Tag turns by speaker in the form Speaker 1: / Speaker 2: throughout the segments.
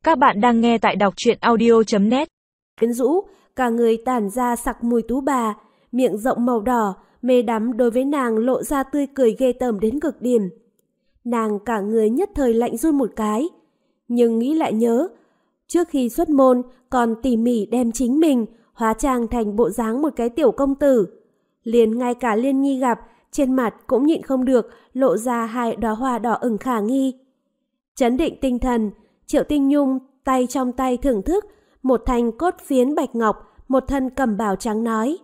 Speaker 1: Các bạn đang nghe tại đọc truyện audio.net.
Speaker 2: Quyến rũ, cả người tản ra sặc mùi Tú bà, miệng rộng màu đỏ, mê đắm đối với nàng lộ ra tươi cười ghê tởm đến cực điểm. Nàng cả người nhất thời lạnh run một cái, nhưng nghĩ lại nhớ, trước khi xuất môn còn tỉ mỉ đem chính mình hóa trang thành bộ dáng một cái tiểu công tử. Liền ngay cả Liên Nhi gặp, trên mặt cũng nhịn không được lộ ra hai đóa hoa đỏ ửng khả nghi. Trấn định tinh thần, Triệu Tinh Nhung tay trong tay thưởng thức một thanh cốt phiến bạch ngọc, một thân cẩm bào trắng nói: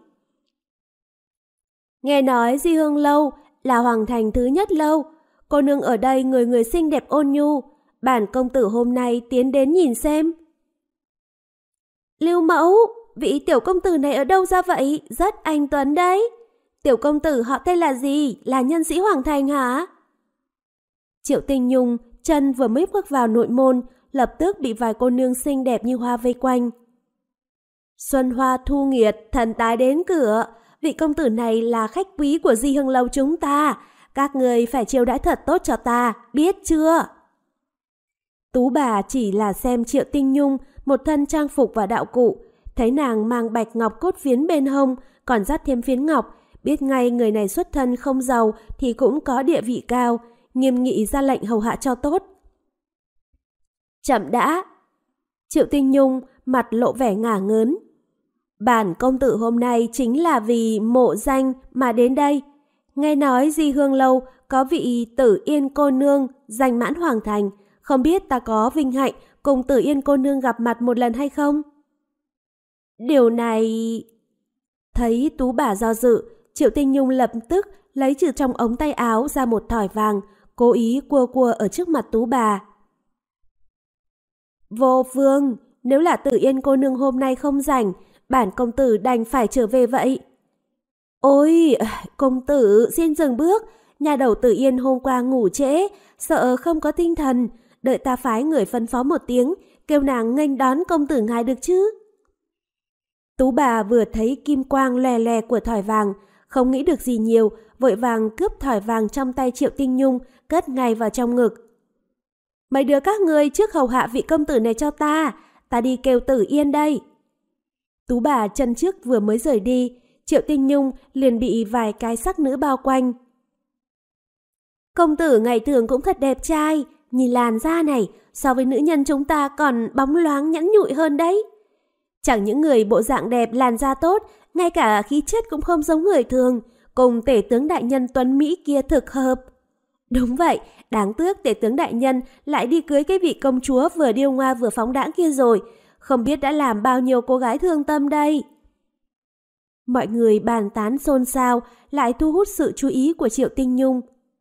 Speaker 2: nghe nói Di Hương lâu là hoàng thành thứ nhất lâu, cô nương ở đây người người xinh đẹp ôn nhu, bản công tử hôm nay tiến đến nhìn xem. Lưu mẫu, vị tiểu công tử này ở đâu ra vậy? Rất anh tuấn đấy. Tiểu công tử họ tên là gì? Là nhân sĩ hoàng thành hả? Triệu Tinh Nhung chân vừa mới bước vào nội môn, lập tức bị vài cô nương xinh đẹp như hoa vây quanh. Xuân hoa thu nghiệt, thần tái đến cửa. Vị công tử này là khách quý của Di Hương lâu chúng ta. Các người phải chiêu đãi thật tốt cho ta, biết chưa? Tú bà chỉ là xem Triệu Tinh Nhung một thân trang phục và đạo cụ, thấy nàng mang bạch ngọc cốt phiến bên hông, còn dắt thêm phiến ngọc, biết ngay người này xuất thân không giàu thì cũng có địa vị cao, nghiêm nghị ra lệnh hầu hạ cho tốt. Chậm đã. Triệu Tinh Nhung mặt lộ vẻ ngả ngớn. Bản công tử hôm nay chính là vì mộ danh mà đến đây. Nghe nói Di Hương lâu có vị Tử Yên cô nương danh mãn hoàng thành, không biết ta có vinh hạnh cùng Tử Yên cô nương gặp mặt một lần hay không? Điều này... Thấy Tú bà do dự, Triệu Tinh Nhung lập tức lấy từ trong ống tay áo ra một thỏi vàng, cố ý cua cua ở trước mặt Tú bà. Vô phương, nếu là Tử Yên cô nương hôm nay không rảnh, bản công tử đành phải trở về vậy. Ôi, công tử xin dừng bước, nhà đầu Tử Yên hôm qua ngủ trễ, sợ không có tinh thần, đợi ta phái người phân phó một tiếng, kêu nàng nghênh đón công tử ngài được chứ. Tú bà vừa thấy kim quang lè lè của thỏi vàng, không nghĩ được gì nhiều, vội vàng cướp thỏi vàng trong tay Triệu Tinh Nhung, cất ngay vào trong ngực. Mấy đứa các ngươi trước hầu hạ vị công tử này cho ta đi kêu Tử Yên đây. Tú bà chân trước vừa mới rời đi, Triệu Tinh Nhung liền bị vài cái sắc nữ bao quanh. Công tử ngày thường cũng thật đẹp trai, nhìn làn da này so với nữ nhân chúng ta còn bóng loáng nhẵn nhụi hơn đấy. Chẳng những người bộ dạng đẹp làn da tốt, ngay cả khí chất cũng không giống người thường, cùng tể tướng đại nhân tuấn Mỹ kia thực hợp. Đúng vậy, đáng tiếc tể tướng đại nhân lại đi cưới cái vị công chúa vừa điêu ngoa vừa phóng đãng kia rồi, không biết đã làm bao nhiêu cô gái thương tâm đây. Mọi người bàn tán xôn xao, lại thu hút sự chú ý của Triệu Tinh Nhung.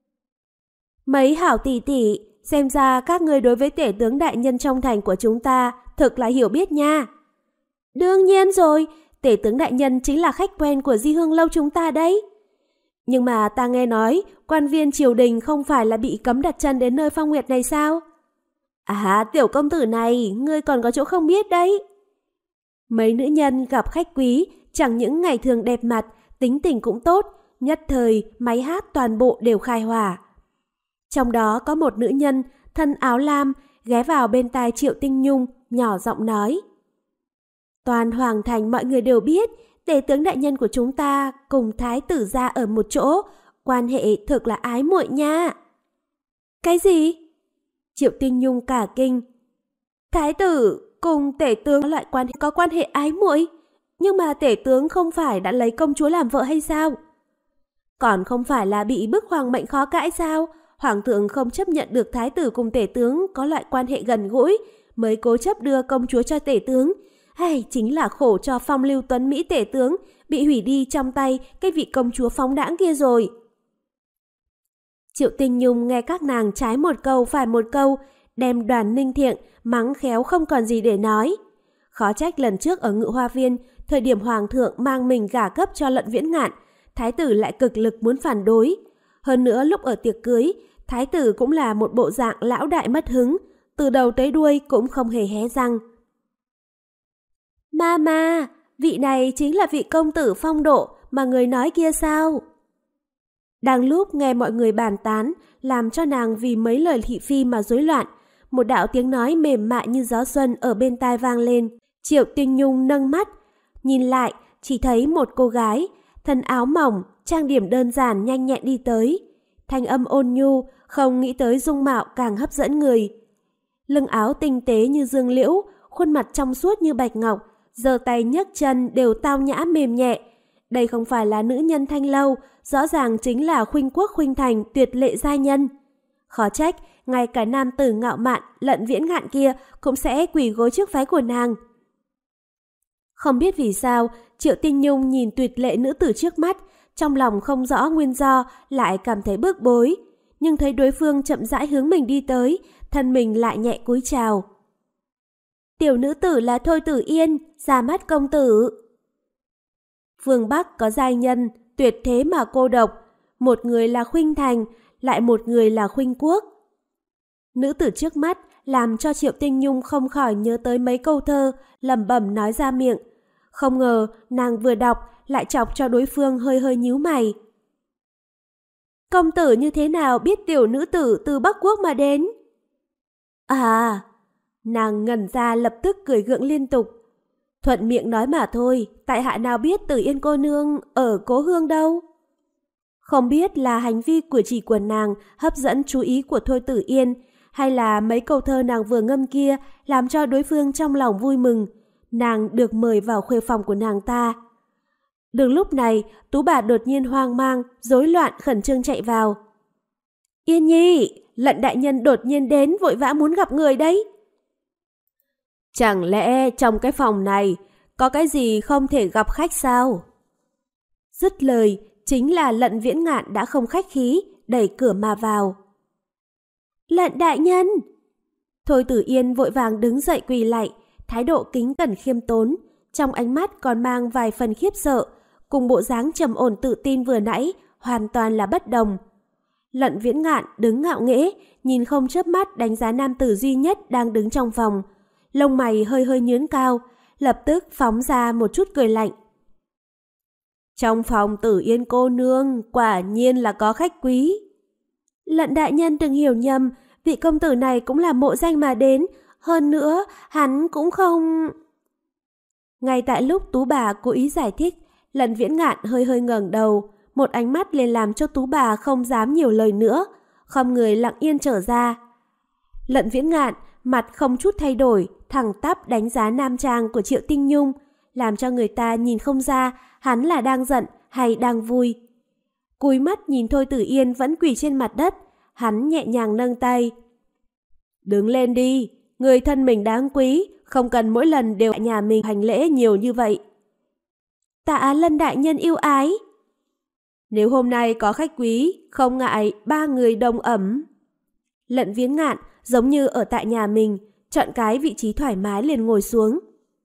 Speaker 2: Mấy hảo tỷ tỷ, xem ra các người đối với tể tướng đại nhân trong thành của chúng ta thực là hiểu biết nha. Đương nhiên rồi, tể tướng đại nhân chính là khách quen của Di Hương lâu chúng ta đấy. Nhưng mà ta nghe nói quan viên triều đình không phải là bị cấm đặt chân đến nơi Phong Nguyệt này sao? À, tiểu công tử này, ngươi còn có chỗ không biết đấy. Mấy nữ nhân gặp khách quý, chẳng những ngày thường đẹp mặt, tính tình cũng tốt, nhất thời máy hát toàn bộ đều khai hỏa. Trong đó có một nữ nhân thân áo lam ghé vào bên tai Triệu Tinh Nhung, nhỏ giọng nói: toàn hoàng thành mọi người đều biết tể tướng đại nhân của chúng ta cùng thái tử gia ở một chỗ, quan hệ thực là ái muội nha. Cái gì? Triệu Tinh Nhung cả kinh. Thái tử cùng tể tướng có quan hệ ái muội? Nhưng mà tể tướng không phải đã lấy công chúa làm vợ hay sao? Còn không phải là bị bức hoàng mệnh khó cãi sao? Hoàng thượng không chấp nhận được thái tử cùng tể tướng có loại quan hệ gần gũi, mới cố chấp đưa công chúa cho tể tướng. Hay chính là khổ cho phong lưu tuấn Mỹ tể tướng bị hủy đi trong tay cái vị công chúa phóng đãng kia rồi. Triệu Tinh Nhung nghe các nàng trái một câu phải một câu, đem Đoàn Ninh Thiện mắng khéo không còn gì để nói. Khó trách lần trước ở Ngự Hoa Viên, thời điểm hoàng thượng mang mình gả cấp cho Lận Viễn Ngạn, thái tử lại cực lực muốn phản đối. Hơn nữa lúc ở tiệc cưới, thái tử cũng là một bộ dạng lão đại mất hứng, từ đầu tới đuôi cũng không hề hé răng. Mama, vị này chính là vị công tử phong độ mà người nói kia sao? Đang lúc nghe mọi người bàn tán, làm cho nàng vì mấy lời thị phi mà rối loạn, một đạo tiếng nói mềm mại như gió xuân ở bên tai vang lên. Triệu Tinh Nhung nâng mắt, nhìn lại chỉ thấy một cô gái, thân áo mỏng, trang điểm đơn giản nhanh nhẹn đi tới. Thanh âm ôn nhu, không nghĩ tới dung mạo càng hấp dẫn người. Lưng áo tinh tế như dương liễu, khuôn mặt trong suốt như bạch ngọc, giơ tay nhấc chân đều tao nhã mềm nhẹ. Đây không phải là nữ nhân Thanh Lâu, rõ ràng chính là khuynh quốc khuynh thành tuyệt lệ giai nhân. Khó trách, ngay cả nam tử ngạo mạn, Lận Viễn Ngạn kia cũng sẽ quỳ gối trước váy của nàng. Không biết vì sao, Triệu Tinh Nhung nhìn tuyệt lệ nữ tử trước mắt, trong lòng không rõ nguyên do, lại cảm thấy bức bối. Nhưng thấy đối phương chậm rãi hướng mình đi tới, thân mình lại nhẹ cúi chào. Tiểu nữ tử là Thôi Tử Yên, ra mắt công tử. Phương Bắc có giai nhân, tuyệt thế mà cô độc. Một người là khuynh thành, lại một người là khuynh quốc. Nữ tử trước mắt làm cho Triệu Tinh Nhung không khỏi nhớ tới mấy câu thơ, lẩm bẩm nói ra miệng. Không ngờ nàng vừa đọc lại chọc cho đối phương hơi hơi nhíu mày. Công tử như thế nào biết tiểu nữ tử từ Bắc Quốc mà đến? À, nàng ngẩn ra lập tức cười gượng liên tục. Thuận miệng nói mà thôi, tại hạ nào biết Tử Yên cô nương ở cố hương đâu. Không biết là hành vi cử chỉ của nàng hấp dẫn chú ý của Thôi Tử Yên, hay là mấy câu thơ nàng vừa ngâm kia làm cho đối phương trong lòng vui mừng. Nàng được mời vào khuê phòng của nàng ta. Đường lúc này, Tú bà đột nhiên hoang mang, rối loạn khẩn trương chạy vào. Yên nhi, Lận đại nhân đột nhiên đến vội vã muốn gặp người đấy. Chẳng lẽ trong cái phòng này có cái gì không thể gặp khách sao? Dứt lời, chính là Lận Viễn Ngạn đã không khách khí, đẩy cửa mà vào. Lận đại nhân! Thôi Tử Yên vội vàng đứng dậy quỳ lạy, thái độ kính cẩn khiêm tốn, trong ánh mắt còn mang vài phần khiếp sợ, cùng bộ dáng trầm ổn tự tin vừa nãy, hoàn toàn là bất đồng. Lận Viễn Ngạn đứng ngạo nghễ, nhìn không chớp mắt đánh giá nam tử duy nhất đang đứng trong phòng. Lông mày hơi hơi nhướng cao, lập tức phóng ra một chút cười lạnh. Trong phòng Tử Yên cô nương quả nhiên là có khách quý. Lận đại nhân đừng hiểu nhầm, vị công tử này cũng là mộ danh mà đến, hơn nữa hắn cũng không... Ngay tại lúc Tú bà cố ý giải thích, Lận Viễn Ngạn hơi hơi ngẩng đầu, một ánh mắt liền làm cho Tú bà không dám nhiều lời nữa, không người lặng yên trở ra. Lận Viễn Ngạn mặt không chút thay đổi, thẳng tắp đánh giá nam trang của Triệu Tinh Nhung, làm cho người ta nhìn không ra hắn là đang giận hay đang vui. Cúi mắt nhìn Thôi Tử Yên vẫn quỳ trên mặt đất, hắn nhẹ nhàng nâng tay. Đứng lên đi, người thân mình đáng quý, không cần mỗi lần đều tại nhà mình hành lễ nhiều như vậy. Tạ Lân đại nhân yêu ái. Nếu hôm nay có khách quý, không ngại 3 người đồng ẩm. Lận Viễn Ngạn giống như ở tại nhà mình, chọn cái vị trí thoải mái liền ngồi xuống.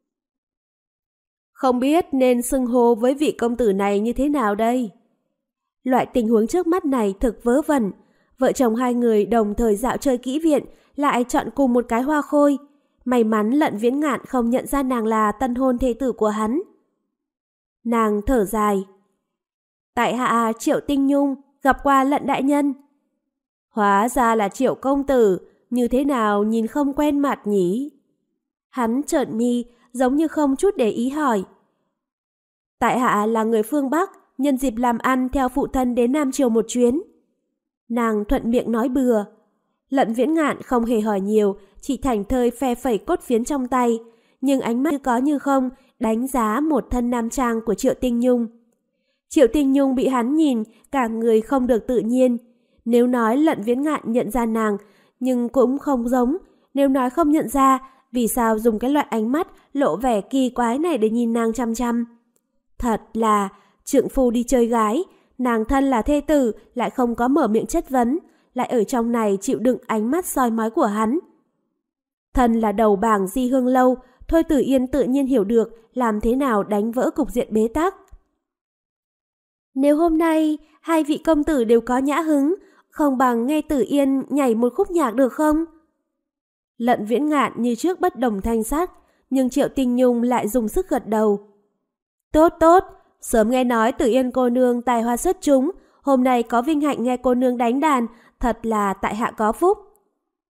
Speaker 2: Không biết nên xưng hô với vị công tử này như thế nào đây? Loại tình huống trước mắt này thực vớ vẩn. Vợ chồng hai người đồng thời dạo chơi kỹ viện, lại chọn cùng một cái hoa khôi. May mắn Lận Viễn Ngạn không nhận ra nàng là tân hôn thê tử của hắn. Nàng thở dài. Tại hạ Triệu Tinh Nhung, gặp qua Lận đại nhân. Hóa ra là Triệu công tử, như thế nào nhìn không quen mặt nhỉ? Hắn trợn mi, giống như không chút để ý hỏi. Tại hạ là người phương Bắc, nhân dịp làm ăn theo phụ thân đến Nam Triều một chuyến. Nàng thuận miệng nói bừa. Lận Viễn Ngạn không hề hỏi nhiều, chỉ thảnh thơi phe phẩy cốt phiến trong tay, nhưng ánh mắt như có như không đánh giá một thân nam trang của Triệu Tinh Nhung. Triệu Tinh Nhung bị hắn nhìn, cả người không được tự nhiên. Nếu nói Lận Viễn Ngạn nhận ra nàng, nhưng cũng không giống. Nếu nói không nhận ra, vì sao dùng cái loại ánh mắt lộ vẻ kỳ quái này để nhìn nàng chăm chăm? Thật là trượng phu đi chơi gái, nàng thân là thê tử lại không có mở miệng chất vấn, lại ở trong này chịu đựng ánh mắt soi mói của hắn. Thân là đầu bảng Di Hương Lâu, Thôi Tử Yên tự nhiên hiểu được làm thế nào đánh vỡ cục diện bế tắc. Nếu hôm nay hai vị công tử đều có nhã hứng, không bằng nghe Tử Yên nhảy một khúc nhạc được không? Lận Viễn Ngạn như trước bất đồng thanh sắc, nhưng Triệu Tinh Nhung lại dùng sức gật đầu. Tốt tốt, sớm nghe nói Tử Yên cô nương tài hoa xuất chúng, hôm nay có vinh hạnh nghe cô nương đánh đàn, thật là tại hạ có phúc.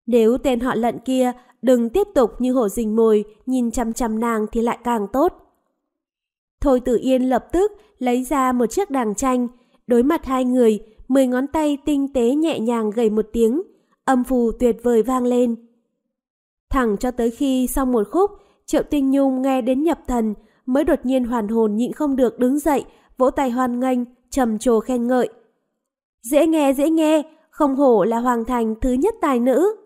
Speaker 2: Nếu tên họ Lận kia đừng tiếp tục như hổ rình mồi nhìn chằm chằm nàng thì lại càng tốt. Thôi Tử Yên lập tức lấy ra một chiếc đàn tranh, đối mặt hai người, 10 ngón tay tinh tế nhẹ nhàng gầy một tiếng, âm phù tuyệt vời vang lên. Thẳng cho tới khi xong một khúc, Triệu Tinh Nhung nghe đến nhập thần, mới đột nhiên hoàn hồn nhịn không được đứng dậy, vỗ tay hoan nghênh, trầm trồ khen ngợi. Dễ nghe, không hổ là hoàng thành thứ nhất tài nữ.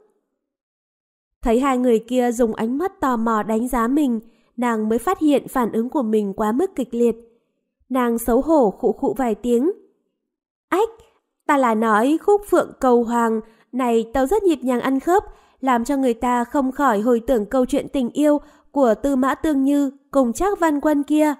Speaker 2: Thấy hai người kia dùng ánh mắt tò mò đánh giá mình, nàng mới phát hiện phản ứng của mình quá mức kịch liệt. Nàng xấu hổ khụ khụ vài tiếng. Ách, ta là nói khúc Phượng Cầu Hoàng này tấu rất nhịp nhàng ăn khớp, làm cho người ta không khỏi hồi tưởng câu chuyện tình yêu của Tư Mã Tương Như cùng Trác Văn Quân kia.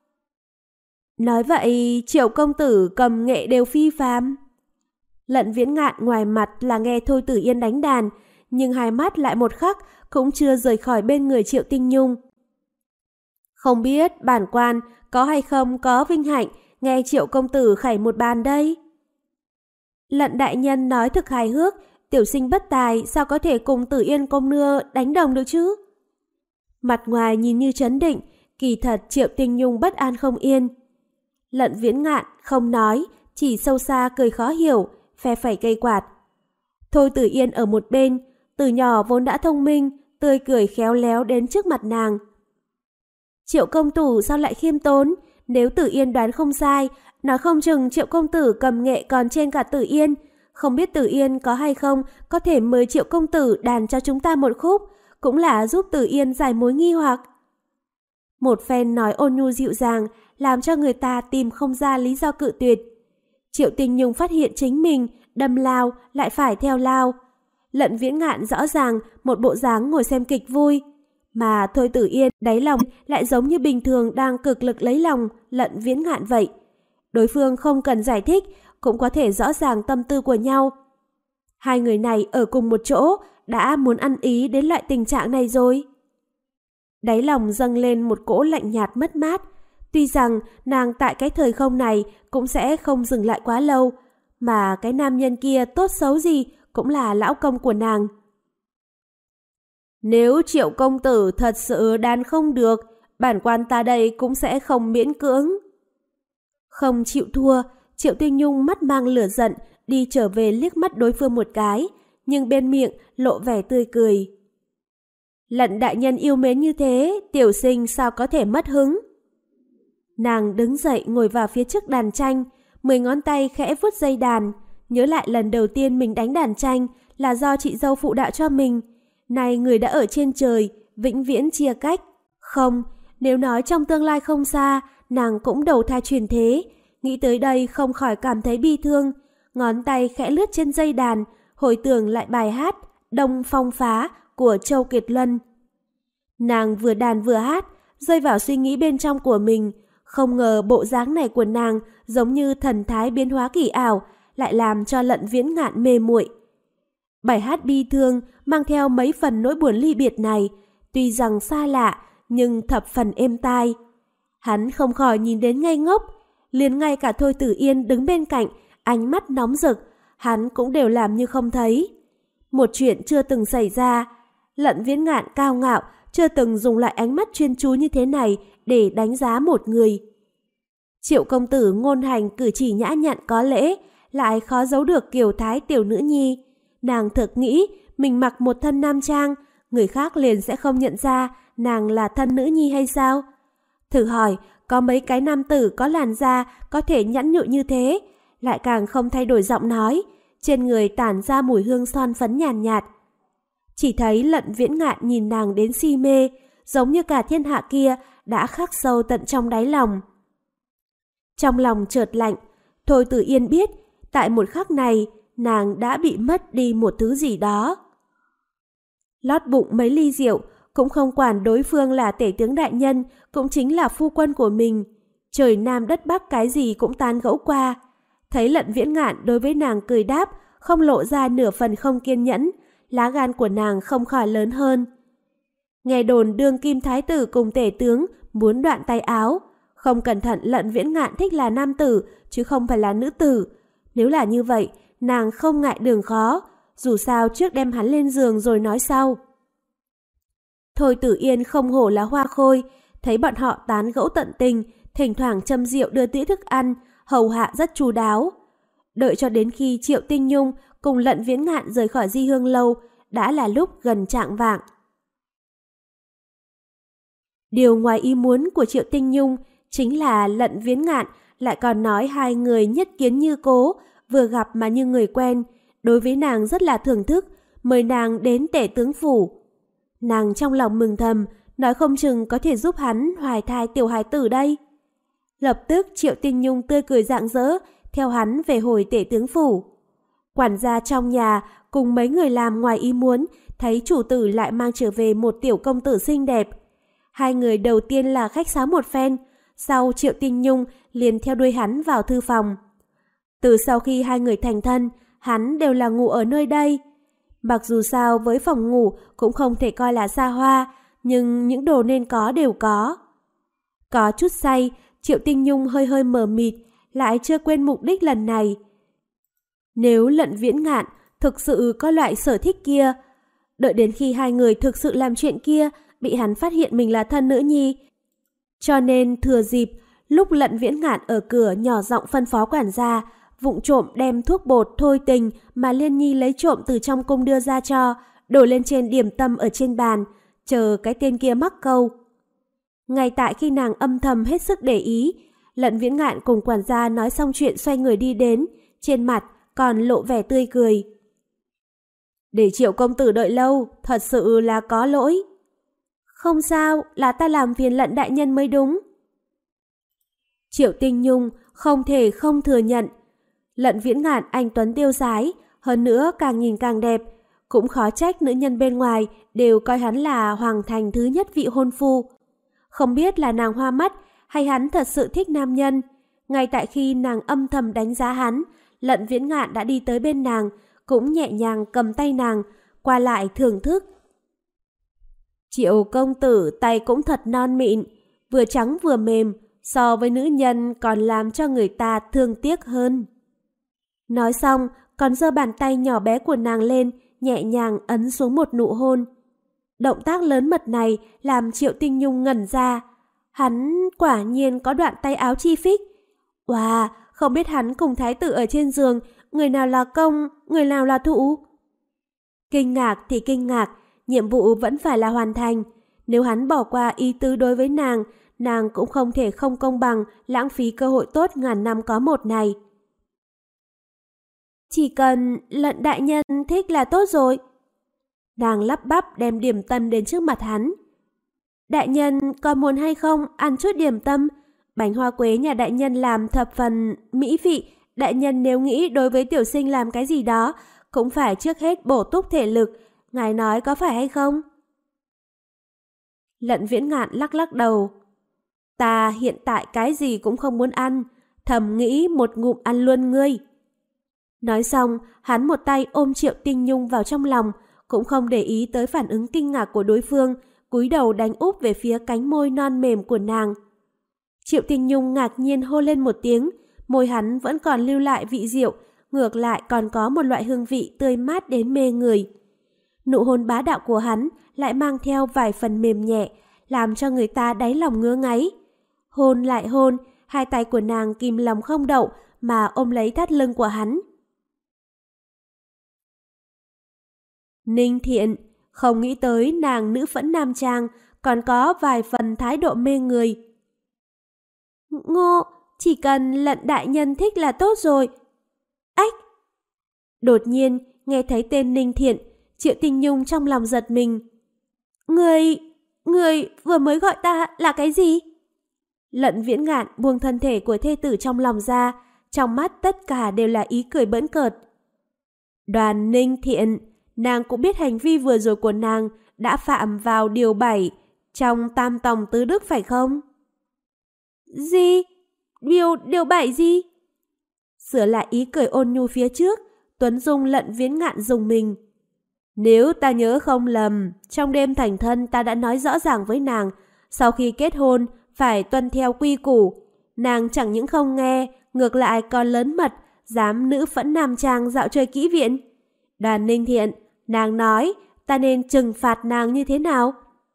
Speaker 2: Nói vậy, Triệu công tử cầm nghệ đều phi phàm. Lận Viễn Ngạn ngoài mặt là nghe Thôi Tử Yên đánh đàn, nhưng hai mắt lại một khắc cũng chưa rời khỏi bên người Triệu Tinh Nhung. Không biết bản quan có hay không có vinh hạnh nghe Triệu công tử khảy một bàn đây. Lận đại nhân nói thực hài hước, tiểu sinh bất tài sao có thể cùng Tử Yên công nương đánh đồng được chứ? Mặt ngoài nhìn như trấn định, kỳ thật Triệu Tinh Nhung bất an không yên. Lận Viễn Ngạn không nói, chỉ sâu xa cười khó hiểu, phe phẩy cây quạt. Thôi Tử Yên ở một bên, từ nhỏ vốn đã thông minh, tươi cười khéo léo đến trước mặt nàng. Triệu công tử sao lại khiêm tốn? Nếu Tử Yên đoán không sai, nói không chừng Triệu công tử cầm nghệ còn trên cả Tử Yên. Không biết Tử Yên có hay không có thể mời Triệu công tử đàn cho chúng ta một khúc, cũng là giúp Tử Yên giải mối nghi hoặc. Một phen nói ôn nhu dịu dàng, làm cho người ta tìm không ra lý do cự tuyệt. Triệu Tinh Nhung phát hiện chính mình đâm lao lại phải theo lao. Lận Viễn Ngạn rõ ràng một bộ dáng ngồi xem kịch vui, mà Thôi Tử Yên đáy lòng lại giống như bình thường đang cực lực lấy lòng Lận Viễn Ngạn vậy. Đối phương không cần giải thích cũng có thể rõ ràng tâm tư của nhau. Hai người này ở cùng một chỗ đã muốn ăn ý đến loại tình trạng này rồi. Đáy lòng dâng lên một cỗ lạnh nhạt mất mát. Tuy rằng nàng tại cái thời không này cũng sẽ không dừng lại quá lâu, mà cái nam nhân kia tốt xấu gì cũng là lão công của nàng. Nếu Triệu công tử thật sự đàn không được, bản quan ta đây cũng sẽ không miễn cưỡng. Không chịu thua, Triệu Tinh Nhung mắt mang lửa giận, đi trở về liếc mắt đối phương một cái, nhưng bên miệng lộ vẻ tươi cười. Lận đại nhân yêu mến như thế, tiểu sinh sao có thể mất hứng. Nàng đứng dậy ngồi vào phía trước đàn tranh, 10 ngón tay khẽ vuốt dây đàn, nhớ lại lần đầu tiên mình đánh đàn tranh là do chị dâu phụ đạo cho mình. Này người đã ở trên trời, vĩnh viễn chia cách. Không, nếu nói trong tương lai không xa, nàng cũng đầu thai chuyển thế. Nghĩ tới đây không khỏi cảm thấy bi thương, ngón tay khẽ lướt trên dây đàn, hồi tưởng lại bài hát Đông Phong Phá của Châu Kiệt Luân. Nàng vừa đàn vừa hát, rơi vào suy nghĩ bên trong của mình. Không ngờ bộ dáng này của nàng giống như thần thái biến hóa kỳ ảo, lại làm cho Lận Viễn Ngạn mê muội. Bài hát bi thương mang theo mấy phần nỗi buồn ly biệt này, tuy rằng xa lạ nhưng thập phần êm tai. Hắn không khỏi nhìn đến ngây ngốc, liền ngay cả Thôi Tử Yên đứng bên cạnh, ánh mắt nóng rực, hắn cũng đều làm như không thấy. Một chuyện chưa từng xảy ra, Lận Viễn Ngạn cao ngạo, chưa từng dùng lại ánh mắt chuyên chú như thế này để đánh giá một người. Triệu công tử ngôn hành cử chỉ nhã nhặn có lễ, lại khó giấu được kiều thái tiểu nữ nhi. Nàng thực nghĩ mình mặc một thân nam trang, người khác liền sẽ không nhận ra nàng là thân nữ nhi hay sao? Thử hỏi, có mấy cái nam tử có làn da có thể nhẵn nhụi như thế, lại càng không thay đổi giọng nói, trên người tản ra mùi hương son phấn nhàn nhạt. Chỉ thấy Lận Viễn Ngạn nhìn nàng đến si mê, giống như cả thiên hạ kia đã khắc sâu tận trong đáy lòng. Trong lòng chợt lạnh, Thôi Tử Yên biết, tại một khắc này, nàng đã bị mất đi một thứ gì đó. Lót bụng mấy ly rượu, cũng không quản đối phương là tể tướng đại nhân, cũng chính là phu quân của mình. Trời Nam đất Bắc cái gì cũng tán gẫu qua. Thấy Lận Viễn Ngạn đối với nàng cười đáp, không lộ ra nửa phần không kiên nhẫn, lá gan của nàng không khỏi lớn hơn. Nghe đồn đương kim thái tử cùng tể tướng muốn đoạn tay áo, không cẩn thận Lận Viễn Ngạn thích là nam tử chứ không phải là nữ tử. Nếu là như vậy, nàng không ngại đường khó, dù sao trước đem hắn lên giường rồi nói sau. Thôi Tử Yên không hổ là hoa khôi, thấy bọn họ tán gẫu tận tình, thỉnh thoảng châm rượu đưa đĩa thức ăn, hầu hạ rất chu đáo. Đợi cho đến khi Triệu Tinh Nhung cùng Lận Viễn Ngạn rời khỏi Di Hương lâu, đã là lúc gần chạng vạng. Điều ngoài ý muốn của Triệu Tinh Nhung chính là Lận Viễn Ngạn lại còn nói hai người nhất kiến như cố, vừa gặp mà như người quen, đối với nàng rất là thưởng thức, mời nàng đến Tể tướng phủ. Nàng trong lòng mừng thầm, nói không chừng có thể giúp hắn hoài thai tiểu hài tử đây. Lập tức Triệu Tinh Nhung tươi cười rạng rỡ, theo hắn về hồi Tể tướng phủ. Quản gia trong nhà cùng mấy người làm ngoài ý muốn, thấy chủ tử lại mang trở về một tiểu công tử xinh đẹp. Hai người đầu tiên là khách sáo một phen, sau Triệu Tinh Nhung liền theo đuôi hắn vào thư phòng. Từ sau khi hai người thành thân, hắn đều là ngủ ở nơi đây. Mặc dù sao với phòng ngủ cũng không thể coi là xa hoa, nhưng những đồ nên có đều có. Có chút say, Triệu Tinh Nhung hơi hơi mờ mịt, lại chưa quên mục đích lần này. Nếu Lận Viễn Ngạn thực sự có loại sở thích kia, đợi đến khi hai người thực sự làm chuyện kia, bị hắn phát hiện mình là thân nữ nhi. Cho nên thừa dịp, lúc Lận Viễn Ngạn ở cửa nhỏ giọng phân phó quản gia, vụng trộm đem thuốc bột thôi tình mà Liên Nhi lấy trộm từ trong cung đưa ra cho, đổ lên trên điểm tâm ở trên bàn, chờ cái tên kia mắc câu. Ngay tại khi nàng âm thầm hết sức để ý, Lận Viễn Ngạn cùng quản gia nói xong chuyện xoay người đi đến, trên mặt còn lộ vẻ tươi cười. Để Triệu công tử đợi lâu, thật sự là có lỗi. Không sao, là ta làm phiền Lận đại nhân mới đúng. Triệu Tinh Nhung không thể không thừa nhận, Lận Viễn Ngạn anh tuấn tiêu sái, hơn nữa càng nhìn càng đẹp, cũng khó trách nữ nhân bên ngoài đều coi hắn là hoàng thành thứ nhất vị hôn phu. Không biết là nàng hoa mắt hay hắn thật sự thích nam nhân. Ngay tại khi nàng âm thầm đánh giá hắn, Lận Viễn Ngạn đã đi tới bên nàng, cũng nhẹ nhàng cầm tay nàng, qua lại thưởng thức. Triệu công tử tay cũng thật non mịn, vừa trắng vừa mềm, so với nữ nhân còn làm cho người ta thương tiếc hơn. Nói xong, còn giơ bàn tay nhỏ bé của nàng lên, nhẹ nhàng ấn xuống một nụ hôn. Động tác lớn mật này làm Triệu Tinh Nhung ngẩn ra. Hắn quả nhiên có đoạn tay áo chi phích. Wow, không biết hắn cùng thái tử ở trên giường, người nào là công, người nào là thủ. Kinh ngạc thì kinh ngạc, nhiệm vụ vẫn phải là hoàn thành. Nếu hắn bỏ qua ý tứ đối với nàng, nàng cũng không thể không công bằng, lãng phí cơ hội tốt ngàn năm có một này. Chỉ cần Lận đại nhân thích là tốt rồi. Nàng lắp bắp đem điểm tâm đến trước mặt hắn. Đại nhân có muốn hay không ăn chút điểm tâm? Bánh hoa quế nhà đại nhân làm thập phần mỹ vị. Đại nhân nếu nghĩ đối với tiểu sinh làm cái gì đó, cũng phải trước hết bổ túc thể lực. Ngài nói có phải hay không? Lận Viễn Ngạn lắc lắc đầu. Ta hiện tại cái gì cũng không muốn ăn, thầm nghĩ một ngụm ăn luôn ngươi. Nói xong, hắn một tay ôm Triệu Tinh Nhung vào trong lòng, cũng không để ý tới phản ứng kinh ngạc của đối phương, cúi đầu đánh úp về phía cánh môi non mềm của nàng. Triệu Tinh Nhung ngạc nhiên hô lên một tiếng, môi hắn vẫn còn lưu lại vị rượu, ngược lại còn có một loại hương vị tươi mát đến mê người. Nụ hôn bá đạo của hắn lại mang theo vài phần mềm nhẹ, làm cho người ta đáy lòng ngứa ngáy. Hôn lại hôn, hai tay của nàng kìm lòng không đậu mà ôm lấy thắt lưng của hắn. Ninh Thiện không nghĩ tới nàng nữ phẫn nam trang còn có vài phần thái độ mê người. Ngô, chỉ cần Lận đại nhân thích là tốt rồi. Ách! Đột nhiên nghe thấy tên Ninh Thiện, Triệu Tinh Nhung trong lòng giật mình. Người vừa mới gọi ta là cái gì? Lận Viễn Ngạn buông thân thể của thê tử trong lòng ra, trong mắt tất cả đều là ý cười bỡn cợt. Đoàn Ninh Thiện, nàng cũng biết hành vi vừa rồi của nàng đã phạm vào điều 7 trong Tam Tòng Tứ Đức phải không? Gì? Điều 7 gì? Sửa lại ý cười ôn nhu phía trước, Tuấn Dung Lận Viễn Ngạn dùng mình. Nếu ta nhớ không lầm, trong đêm thành thân ta đã nói rõ ràng với nàng, sau khi kết hôn phải tuân theo quy củ. Nàng chẳng những không nghe, ngược lại còn lớn mật, dám nữ phẫn nam trang dạo chơi kỹ viện. Đoàn Ninh Thiện, nàng nói, ta nên trừng phạt nàng như thế nào?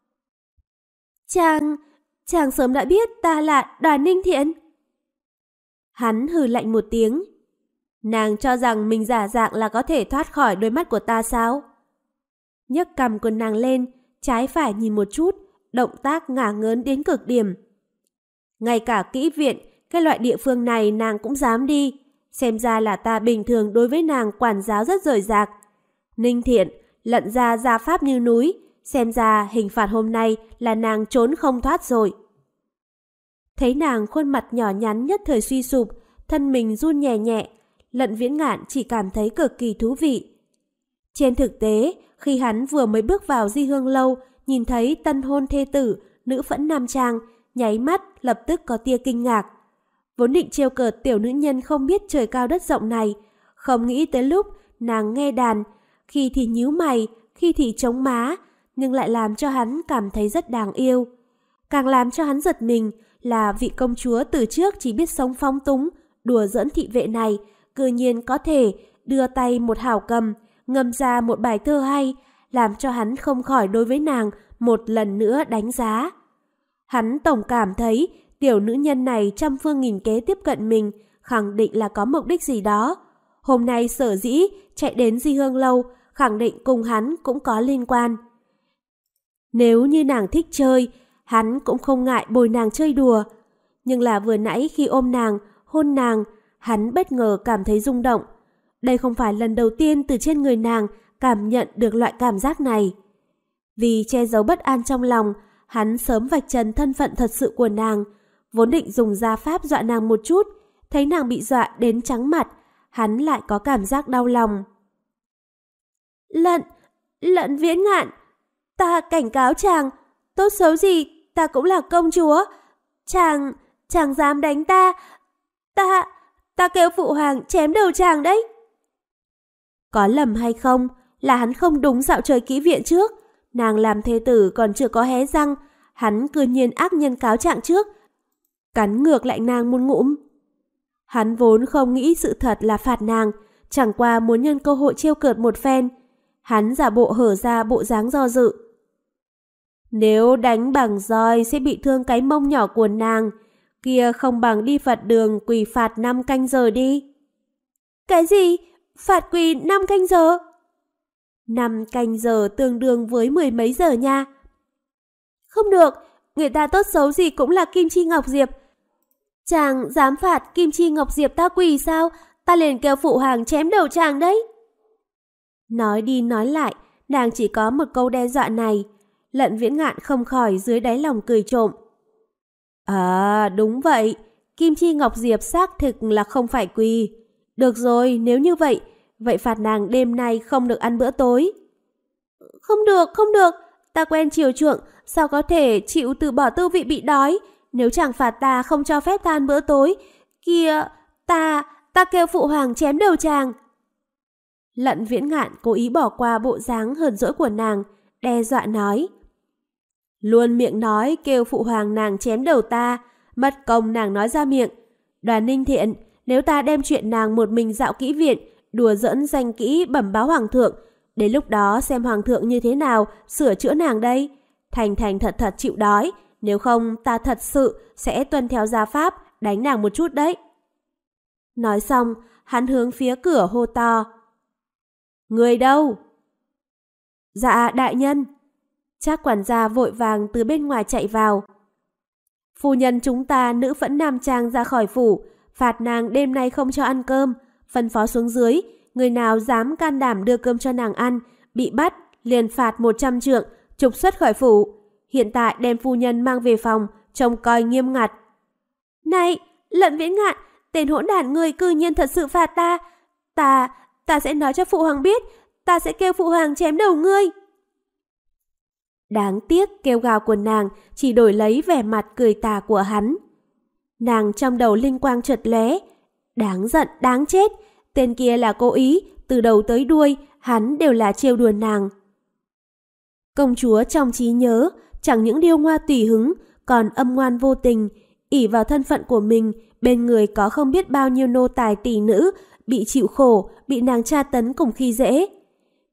Speaker 2: Chàng sớm đã biết ta là Đoàn Ninh Thiện. Hắn hừ lạnh một tiếng. Nàng cho rằng mình giả dạng là có thể thoát khỏi đôi mắt của ta sao? Nhấc cằm của nàng lên, trái phải nhìn một chút, động tác ngả ngớn đến cực điểm. Ngay cả kỹ viện, cái loại địa phương này nàng cũng dám đi. Xem ra là ta bình thường đối với nàng quản giáo rất rời rạc. Ninh Thiện, lận ra gia pháp như núi. Xem ra hình phạt hôm nay là nàng trốn không thoát rồi. Thấy nàng khuôn mặt nhỏ nhắn nhất thời suy sụp, thân mình run nhẹ nhẹ, Lận Viễn Ngạn chỉ cảm thấy cực kỳ thú vị. Trên thực tế, khi hắn vừa mới bước vào Di Hương Lâu, nhìn thấy tân hôn thê tử, nữ phẫn nam trang, nháy mắt lập tức có tia kinh ngạc. Vốn định trêu cợt tiểu nữ nhân không biết trời cao đất rộng này, không nghĩ tới lúc nàng nghe đàn, khi thì nhíu mày, khi thì chống má, nhưng lại làm cho hắn cảm thấy rất đáng yêu. Càng làm cho hắn giật mình là vị công chúa từ trước chỉ biết sống phóng túng, đùa giỡn thị vệ này, cư nhiên có thể đưa tay một hảo cầm, ngâm ra một bài thơ hay, làm cho hắn không khỏi đối với nàng một lần nữa đánh giá. Hắn tổng cảm thấy tiểu nữ nhân này trăm phương nghìn kế tiếp cận mình, khẳng định là có mục đích gì đó. Hôm nay sở dĩ chạy đến Di Hương Lâu, khẳng định cùng hắn cũng có liên quan. Nếu như nàng thích chơi, hắn cũng không ngại bồi nàng chơi đùa. Nhưng là vừa nãy khi ôm nàng, hôn nàng, hắn bất ngờ cảm thấy rung động. Đây không phải lần đầu tiên từ trên người nàng cảm nhận được loại cảm giác này. Vì che giấu bất an trong lòng, hắn sớm vạch trần thân phận thật sự của nàng, vốn định dùng gia pháp dọa nàng một chút, thấy nàng bị dọa đến trắng mặt, hắn lại có cảm giác đau lòng. Lận Viễn Ngạn, ta cảnh cáo chàng, tốt xấu gì ta cũng là công chúa. Chàng dám đánh ta, ta kêu phụ hoàng chém đầu chàng đấy. Có lầm hay không, là hắn không đúng dạo chơi kỹ viện trước. Nàng làm thê tử còn chưa có hé răng, hắn cư nhiên ác nhân cáo trạng trước, cắn ngược lại nàng một ngụm. Hắn vốn không nghĩ sự thật là phạt nàng, chẳng qua muốn nhân cơ hội trêu cợt một phen. Hắn giả bộ hở ra bộ dáng do dự. Nếu đánh bằng roi sẽ bị thương cái mông nhỏ của nàng, kia không bằng đi Phật đường quỳ phạt 5 canh giờ đi. Cái gì? Phạt quỳ 5 canh giờ? 5 canh giờ tương đương với 10 mấy giờ nha. Không được, người ta tốt xấu gì cũng là Kim Chi Ngọc Diệp. Chàng dám phạt Kim Chi Ngọc Diệp ta quỳ sao? Ta liền kêu phụ hoàng chém đầu chàng đấy. Nói đi nói lại, nàng chỉ có một câu đe dọa này. Lận Viễn Ngạn không khỏi dưới đáy lòng cười trộm. À đúng vậy, Kim Chi Ngọc Diệp xác thực là không phải quỳ. Được rồi, nếu như vậy, vậy phạt nàng đêm nay không được ăn bữa tối. Không được, ta quen chiều chuộng, sao có thể chịu từ bỏ tư vị bị đói. Nếu chàng phạt ta không cho phép ta ăn bữa tối, kia ta kêu phụ hoàng chém đầu chàng. Lận Viễn Ngạn cố ý bỏ qua bộ dáng hờn dỗi của nàng, đe dọa nói. Luôn miệng nói kêu phụ hoàng nàng chém đầu ta, mất công nàng nói ra miệng. Đoàn Ninh Thiện, nếu ta đem chuyện nàng một mình dạo kỹ viện, đùa giỡn danh kỹ bẩm báo hoàng thượng, đến lúc đó xem hoàng thượng như thế nào sửa chữa nàng đây. Thành thật chịu đói, nếu không ta thật sự sẽ tuân theo gia pháp đánh nàng một chút đấy. Nói xong, hắn hướng phía cửa hô to. Người đâu? Dạ đại nhân. Trác quản gia vội vàng từ bên ngoài chạy vào. Phu nhân chúng ta nữ phẫn nam trang ra khỏi phủ, phạt nàng đêm nay không cho ăn cơm, phân phó xuống dưới, người nào dám can đảm đưa cơm cho nàng ăn, bị bắt, liền phạt 100 trượng, trục xuất khỏi phủ. Hiện tại đem phu nhân mang về phòng, trông coi nghiêm ngặt. Này, Lận Viễn Ngạn, tên hỗn đản người cư nhiên thật sự phạt ta. Ta sẽ nói cho phụ hoàng biết, ta sẽ kêu phụ hoàng chém đầu ngươi. Đáng tiếc kêu gào của nàng chỉ đổi lấy vẻ mặt cười tà của hắn. Nàng trong đầu linh quang chợt lóe, đáng giận, đáng chết, tên kia là cố ý, từ đầu tới đuôi hắn đều là trêu đùa nàng. Công chúa trong trí nhớ chẳng những điêu ngoa tùy hứng, còn âm ngoan vô tình, ỷ vào thân phận của mình, bên người có không biết bao nhiêu nô tài tỷ nữ bị chịu khổ, bị nàng tra tấn cùng khi dễ.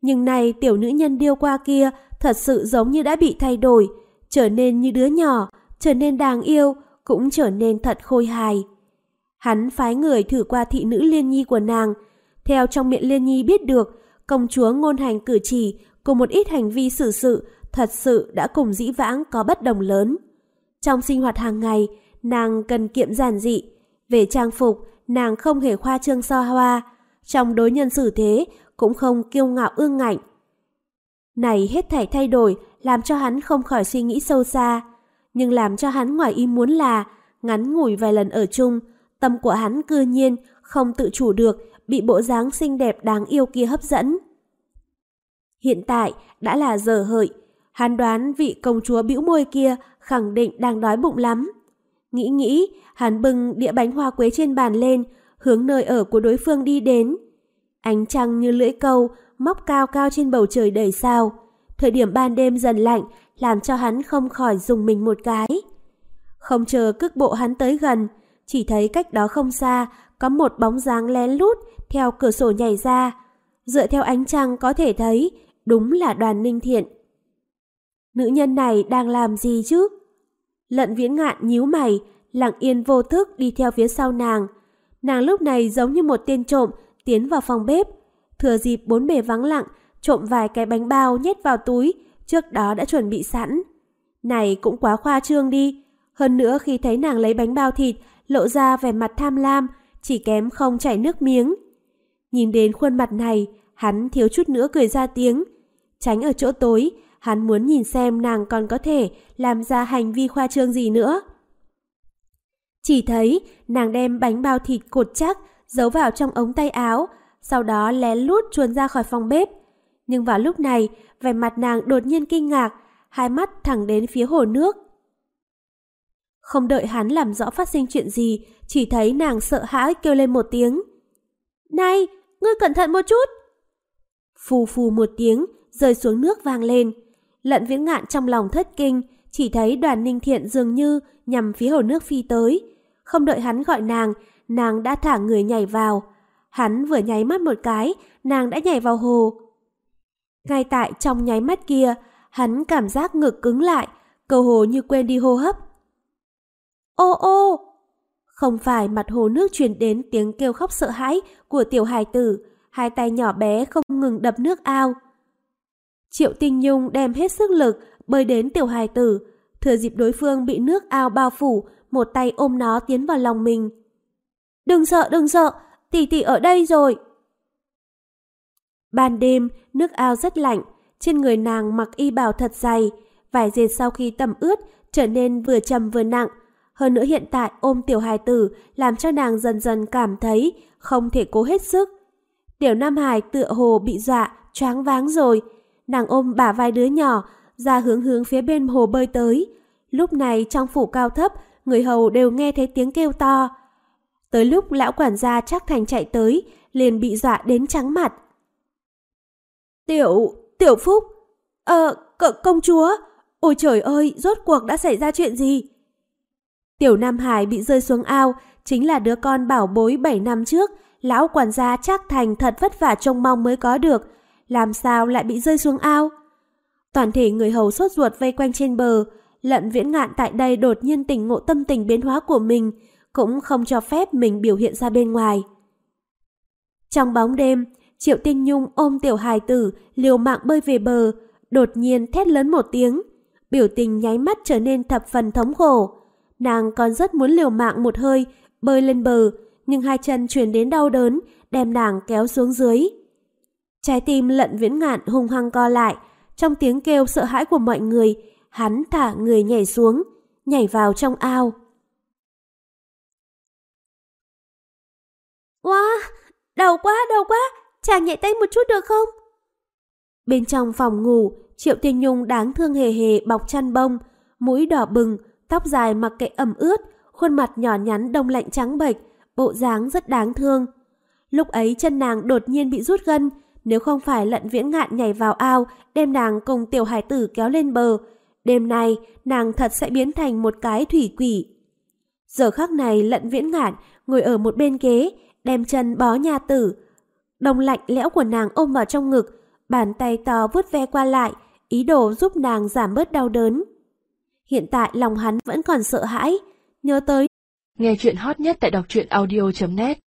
Speaker 2: Nhưng này tiểu nữ nhân điêu qua kia thật sự giống như đã bị thay đổi, trở nên như đứa nhỏ, trở nên đáng yêu, cũng trở nên thật khôi hài. Hắn phái người thử qua thị nữ Liên Nhi của nàng. Theo trong miệng Liên Nhi biết được, công chúa ngôn hành cử chỉ cùng một ít hành vi xử sự thật sự đã cùng dĩ vãng có bất đồng lớn. Trong sinh hoạt hàng ngày, nàng cần kiệm giản dị. Về trang phục, nàng không hề khoa trương xa hoa. Trong đối nhân xử thế, cũng không kiêu ngạo ương ngạnh. Này hết thảy thay đổi làm cho hắn không khỏi suy nghĩ sâu xa. Nhưng làm cho hắn ngoài ý muốn là ngắn ngủi vài lần ở chung, tâm của hắn cư nhiên không tự chủ được bị bộ dáng xinh đẹp đáng yêu kia hấp dẫn. Hiện tại đã là giờ hợi, hắn đoán vị công chúa bĩu môi kia khẳng định đang đói bụng lắm. Nghĩ, hắn bưng đĩa bánh hoa quế trên bàn lên, hướng nơi ở của đối phương đi đến. Ánh trăng như lưỡi câu, móc cao cao trên bầu trời đầy sao. Thời điểm ban đêm dần lạnh, làm cho hắn không khỏi rùng mình một cái. Không chờ cước bộ hắn tới gần, chỉ thấy cách đó không xa, có một bóng dáng lén lút theo cửa sổ nhảy ra. Dựa theo ánh trăng có thể thấy, đúng là Đoàn Ninh Thiện. Nữ nhân này đang làm gì chứ? Lận Viễn Ngạn nhíu mày, lặng yên vô thức đi theo phía sau nàng. Nàng lúc này giống như một tên trộm tiến vào phòng bếp, thừa dịp bốn bề vắng lặng, trộm vài cái bánh bao nhét vào túi, trước đó đã chuẩn bị sẵn. Này cũng quá khoa trương đi. Hơn nữa khi thấy nàng lấy bánh bao thịt, lộ ra vẻ mặt tham lam, chỉ kém không chảy nước miếng. Nhìn đến khuôn mặt này, hắn thiếu chút nữa cười ra tiếng. Tránh ở chỗ tối, hắn muốn nhìn xem nàng còn có thể làm ra hành vi khoa trương gì nữa. Chỉ thấy nàng đem bánh bao thịt cột chắc, giấu vào trong ống tay áo, sau đó lén lút chuồn ra khỏi phòng bếp. Nhưng vào lúc này, vẻ mặt nàng đột nhiên kinh ngạc, hai mắt thẳng đến phía hồ nước. Không đợi hắn làm rõ phát sinh chuyện gì, chỉ thấy nàng sợ hãi kêu lên một tiếng. Này, ngươi cẩn thận một chút. Phù phù một tiếng, rơi xuống nước vang lên. Lận Viễn Ngạn trong lòng thất kinh, chỉ thấy Đoàn Ninh Thiện dường như nhằm phía hồ nước phi tới. Không đợi hắn gọi nàng đã thả người nhảy vào. Hắn vừa nháy mắt một cái, nàng đã nhảy vào hồ. Ngay tại trong nháy mắt kia, hắn cảm giác ngực cứng lại, cơ hồ như quên đi hô hấp. Ô ô! Không phải mặt hồ nước truyền đến tiếng kêu khóc sợ hãi của tiểu hài tử, hai tay nhỏ bé không ngừng đập nước ao. Triệu Tinh Nhung đem hết sức lực bơi đến tiểu hài tử, thừa dịp đối phương bị nước ao bao phủ, một tay ôm nó tiến vào lòng mình. Đừng sợ, tỷ tỷ ở đây rồi. Ban đêm, nước ao rất lạnh, trên người nàng mặc y bào thật dày, vải dệt sau khi tẩm ướt trở nên vừa trầm vừa nặng. Hơn nữa hiện tại ôm tiểu hài tử làm cho nàng dần dần cảm thấy không thể cố hết sức. Tiểu Nam Hải tựa hồ bị dọa, choáng váng rồi. Nàng ôm bả vai đứa nhỏ, ra hướng phía bên hồ bơi tới. Lúc này trong phủ cao thấp, người hầu đều nghe thấy tiếng kêu to. Tới lúc lão quản gia Trác Thành chạy tới, liền bị dọa đến trắng mặt. Tiểu Phúc, công chúa, ôi trời ơi, rốt cuộc đã xảy ra chuyện gì? Tiểu Nam Hải bị rơi xuống ao, chính là đứa con bảo bối 7 năm trước, lão quản gia Trác Thành thật vất vả trông mong mới có được, làm sao lại bị rơi xuống ao? Toàn thể người hầu sốt ruột vây quanh trên bờ, Lận Viễn Ngạn tại đây đột nhiên tỉnh ngộ tâm tình biến hóa của mình, cũng không cho phép mình biểu hiện ra bên ngoài. Trong bóng đêm, Triệu Tinh Nhung ôm tiểu hài tử liều mạng bơi về bờ, đột nhiên thét lớn một tiếng, biểu tình nháy mắt trở nên thập phần thống khổ. Nàng còn rất muốn liều mạng một hơi bơi lên bờ, nhưng hai chân truyền đến đau đớn, đem nàng kéo xuống dưới. Trái tim Lận Viễn Ngạn hung hăng co lại, trong tiếng kêu sợ hãi của mọi người, hắn thả người nhảy xuống, nhảy vào trong ao. Wow, đau quá, chàng nhẹ tay một chút được không? Bên trong phòng ngủ, Triệu Tinh Nhung đáng thương hề hề bọc chăn bông, mũi đỏ bừng, tóc dài mặc kệ ẩm ướt, khuôn mặt nhỏ nhắn đông lạnh trắng bệch, bộ dáng rất đáng thương. Lúc ấy chân nàng đột nhiên bị rút gân, nếu không phải Lận Viễn Ngạn nhảy vào ao, đem nàng cùng tiểu hải tử kéo lên bờ, đêm nay nàng thật sẽ biến thành một cái thủy quỷ. Giờ khắc này Lận Viễn Ngạn ngồi ở một bên ghế, đem chân bó nhà tử, đông lạnh lẽo của nàng ôm vào trong ngực, bàn tay to vuốt ve qua lại, ý đồ giúp nàng giảm bớt đau đớn. Hiện tại lòng hắn vẫn còn sợ hãi, nhớ tới.
Speaker 1: Nghe chuyện hot nhất tại đọc truyện audio.net